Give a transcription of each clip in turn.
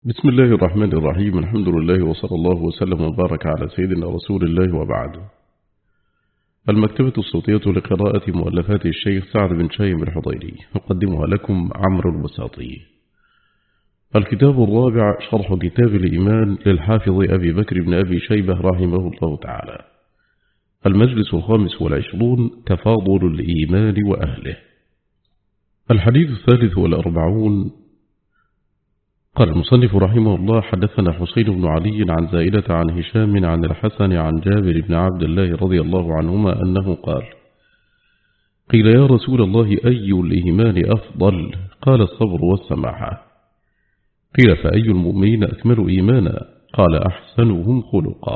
بسم الله الرحمن الرحيم. الحمد لله وصلى الله وسلم وبارك على سيدنا رسول الله وبعد. المكتبة الصوتية لقراءة مؤلفات الشيخ سعد بن شايم الحضيري يقدمها لكم عمرو البساطي. الكتاب الرابع شرح كتاب الإيمان للحافظ أبي بكر بن أبي شيبة رحمه الله تعالى. المجلس 25 تفاضل الإيمان وأهله. الحديث 43. قال المصنف رحمه الله: حدثنا حسين بن علي عن زائدة عن هشام عن الحسن عن جابر بن عبد الله رضي الله عنهما أنه قال: قيل يا رسول الله أي الإيمان أفضل؟ قال الصبر والسماحة. قيل فأي المؤمنين أكمل إيمانا؟ قال أحسنهم خلقا.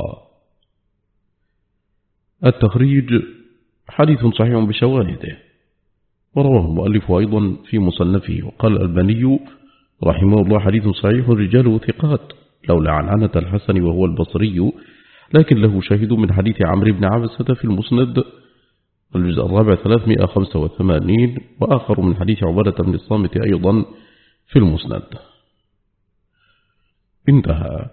التخريج: حديث صحيح بشواهده، ورواه المؤلف أيضا في مصنفه. وقال الألباني رحمه الله: حديث صحيح رجاله ثقات لولا عنعنة الحسن وهو البصري، لكن له شاهد من حديث عمرو بن عبسة في المسند الجزء الرابع 385، وآخر من حديث عبادة بن الصامت أيضا في المسند. انتهى.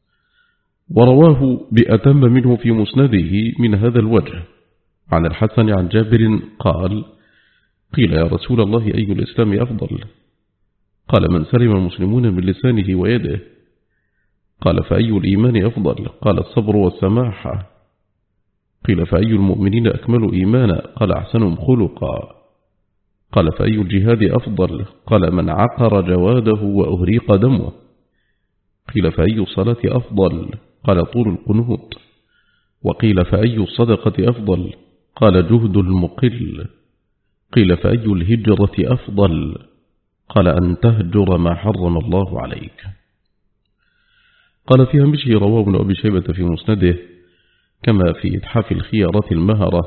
ورواه بأتم منه في مسنده من هذا الوجه عن الحسن عن جابر قال: قيل يا رسول الله أي الإسلام أفضل؟ قال: من سلم المسلمون من لسانه ويده. قال: فأي الإيمان أفضل؟ قال: الصبر والسماحة. قيل: فأي المؤمنين أكمل إيمانا؟ قال: أحسنهم خلقا. قال: فأي الجهاد أفضل؟ قال: من عقر جواده وأهريق دمه. قيل: فأي الصلاة أفضل؟ قال: طول القنوت. وقيل: فأي الصدقة أفضل؟ قال: جهد المقل. قيل: فأي الهجرة أفضل؟ قال: أن تهجر ما حرم الله عليك. قال في هامشه: رواه ابن أبي شيبة في مسنده كما في إتحاف الخيارة المهرة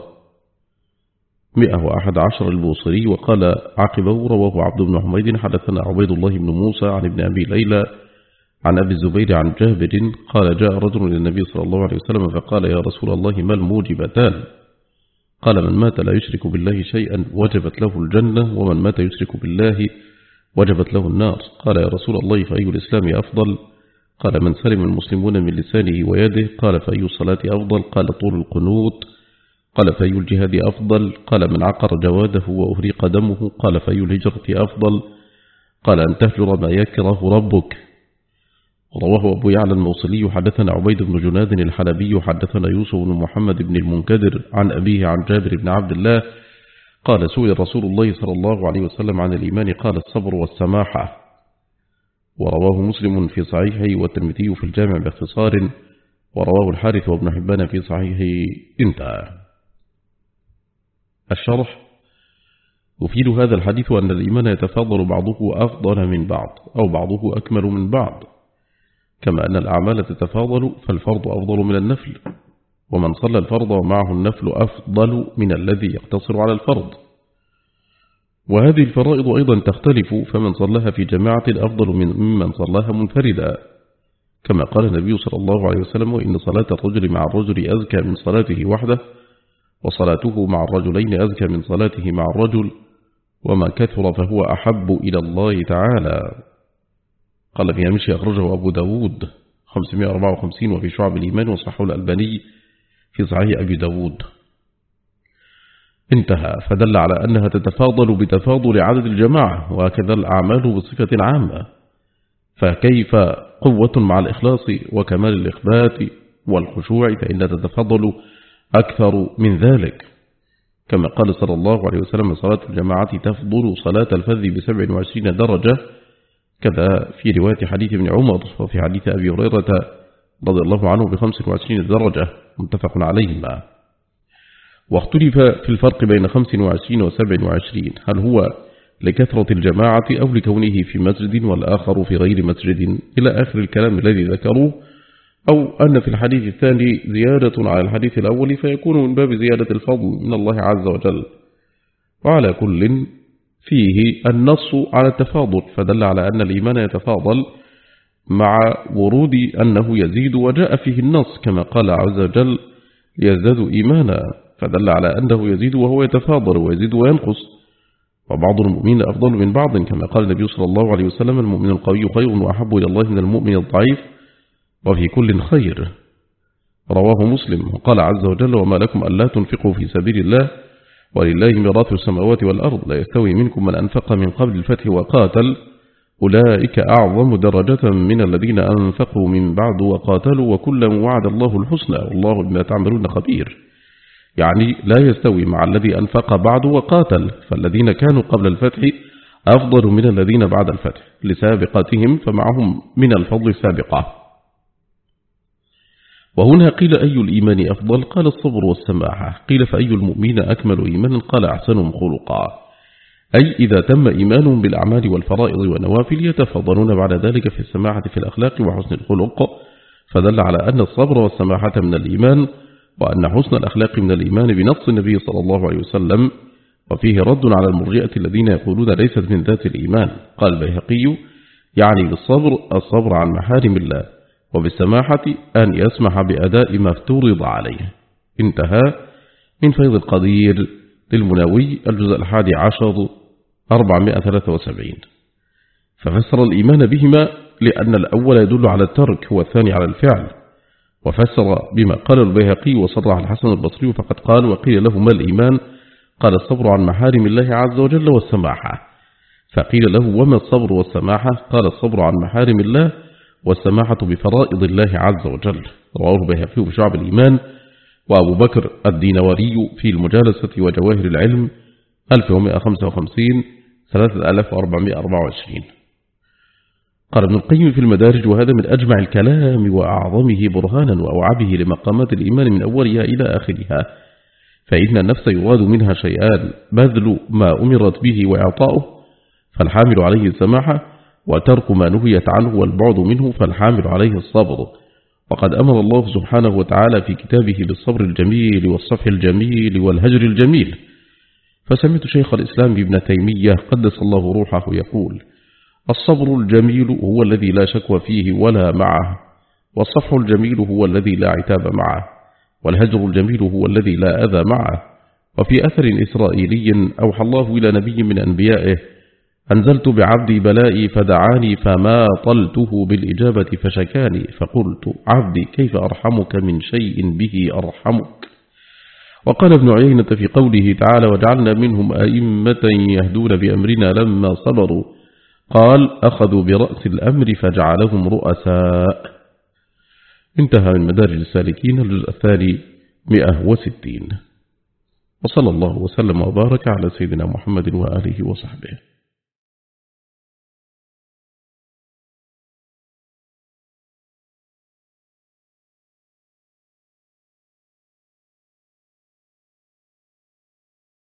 111 البوصري. وقال عقبه: رواه عبد بن حميد حدثنا عبيد الله بن موسى عن ابن أبي ليلى عن أبي الزبير عن جابر قال: جاء رجل إلى النبي صلى الله عليه وسلم فقال: يا رسول الله ما الموجبتان؟ قال: من مات لا يشرك بالله شيئا وجبت له الجنة، ومن مات يشرك بالله وجبت له النار. قال: يا رسول الله فأي الإسلام أفضل؟ قال: من سلم المسلمون من لسانه ويده. قال: فأي الصلاة أفضل؟ قال: طول القنوت. قال: فأي الجهاد أفضل؟ قال: من عقر جواده وأهريق دمه. قال: فأي الهجرة أفضل؟ قال: أن تهجر ما يكره ربك. رواه أبو يعلى الموصلي حدثنا عبيد بن جناد الحلبي حدثنا يوسف بن محمد بن المنكدر عن أبيه عن جابر بن عبد الله قال: سئل رسول الله صلى الله عليه وسلم عن الإيمان قال: الصبر والسماحة. ورواه مسلم في صحيحه والترمذي في الجامع باختصار، ورواه الحارث وابن حبان في صحيحه. انتهى. الشرح: يفيد هذا الحديث أن الإيمان يتفاضل بعضه أفضل من بعض أو بعضه أكمل من بعض، كما أن الأعمال تتفاضل، فالفرض أفضل من النفل، ومن صلى الفرض ومعه النفل أفضل من الذي يقتصر على الفرض. وهذه الفرائض أيضا تختلف، فمن صلىها في جماعة أفضل ممن صلىها منفردا، كما قال النبي صلى الله عليه وسلم: وإن صلاة الرجل مع الرجل أزكى من صلاته وحده، وصلاته مع الرجلين أزكى من صلاته مع الرجل، وما كثر فهو أحب إلى الله تعالى. قال في هامشه: أخرجه أبو داود 554 وفي شعب الإيمان، وصححه الألباني في صحيح أبي داود. انتهى. فدل على أنها تتفاضل بتفاضل عدد الجماعة، وهكذا الأعمال بصفة عامة، فكيف قوة مع الإخلاص وكمال الإخبات والخشوع فإنها تتفاضل أكثر من ذلك، كما قال صلى الله عليه وسلم: صلاة الجماعة تفضل صلاة الفذ ب27 درجة، كذا في رواية حديث ابن عمر وفي حديث أبي هريرة رضي الله عنه ب25 درجة، متفق عليهما. واختلف في الفرق بين 25 و27، هل هو لكثرة الجماعة أو لكونه في مسجد والآخر في غير مسجد، إلى آخر الكلام الذي ذكروه، أو أن في الحديث الثاني زيادة على الحديث الأول فيكون من باب زيادة الفضل من الله عز وجل. وعلى كل فيه النص على التفاضل، فدل على أن الإيمان يتفاضل مع ورود أنه يزيد، وجاء فيه النص كما قال عز وجل: ليزدادوا إيمانا، فدل على أنه يزيد وهو يتفاضل ويزيد وينقص. وبعض المؤمنين أفضل من بعض، كما قال النبي صلى الله عليه وسلم: المؤمن القوي خير وأحب إلى الله من المؤمن الضعيف، وفي كل خير. رواه مسلم. وقال عز وجل: وما لكم ألا تنفقوا في سبيل الله ولله ميراث السماوات والأرض، لا يستوي منكم من أنفق من قبل الفتح وقاتل، أولئك أعظم درجة من الذين أنفقوا من بعد وقاتلوا، وكلا وعد الله الحسنى والله بما تعملون خبير. يعني لا يستوي مع الذي أنفق بعد وقاتل، فالذين كانوا قبل الفتح أفضل من الذين بعد الفتح لسابقتهم، فمعهم من الفضل سابقة. وهنا قيل: أي الإيمان أفضل؟ قال: الصبر والسماحة. قيل: فأي المؤمنين أكمل إيمانا؟ قال: أحسنهم خلقا. أي إذا تم إيمانهم بالأعمال والفرائض والنوافل يتفضلون بعد ذلك في السماحة في الأخلاق وحسن الخلق، فدل على أن الصبر والسماحة من الإيمان، وأن حسن الأخلاق من الإيمان بنص النبي صلى الله عليه وسلم. وفيه رد على المرجئة الذين يقولون ليست من ذات الإيمان. قال البيهقي: يعني بالصبر الصبر عن محارم الله، وبالسماحة أن يسمح بأداء ما افترض عليه. انتهى. من فيض القدير للمناوي، الجزء 11 473. ففسر الإيمان بهما لأن الأول يدل على الترك والثاني على الفعل، وفسر بما قال البيهقي وصرح الحسن البصري فقد قال: وقيل له: ما الإيمان؟ قال: الصبر عن محارم الله عز وجل والسماحة. فقيل له: وما الصبر والسماحة؟ قال: الصبر عن محارم الله والسماحة بفرائض الله عز وجل. رواه البيهقي في شعب الإيمان، وأبو بكر الدينوري في المجالسة وجواهر العلم 1155 3424. قال ابن القيم في المدارج: وهذا من أجمع الكلام وأعظمه برهانا وأوعبه لمقامات الإيمان من أولها إلى آخرها. فإن النفس يراد منها شيئان: بذل ما أمرت به وإعطاؤه، فالحامل عليه السماحة، وترك ما نهيت عنه والبعد منه، فالحامل عليه الصبر. وقد أمر الله سبحانه وتعالى في كتابه بالصبر الجميل والصفح الجميل والهجر الجميل. فسمعت شيخ الإسلام ابن تيمية قدس الله روحه يقول: الصبر الجميل هو الذي لا شكوى فيه ولا معه، والصفح الجميل هو الذي لا عتاب معه، والهجر الجميل هو الذي لا أذى معه. وفي أثر إسرائيلي أوحى الله إلى نبي من أنبيائه: أنزلت بعبدي بلائي فدعاني فما طلته بالإجابة فشكاني، فقلت: عبدي كيف أرحمك من شيء به أرحمك. وقال ابن عيينة في قوله تعالى: وجعلنا منهم أئمة يهدون بأمرنا لما صبروا، قال: أخذوا برأس الأمر فجعلهم رؤساء. انتهى من مدارج السالكين الجزء الثاني 160. وصلى الله وسلم وبارك على سيدنا محمد وآله وصحبه.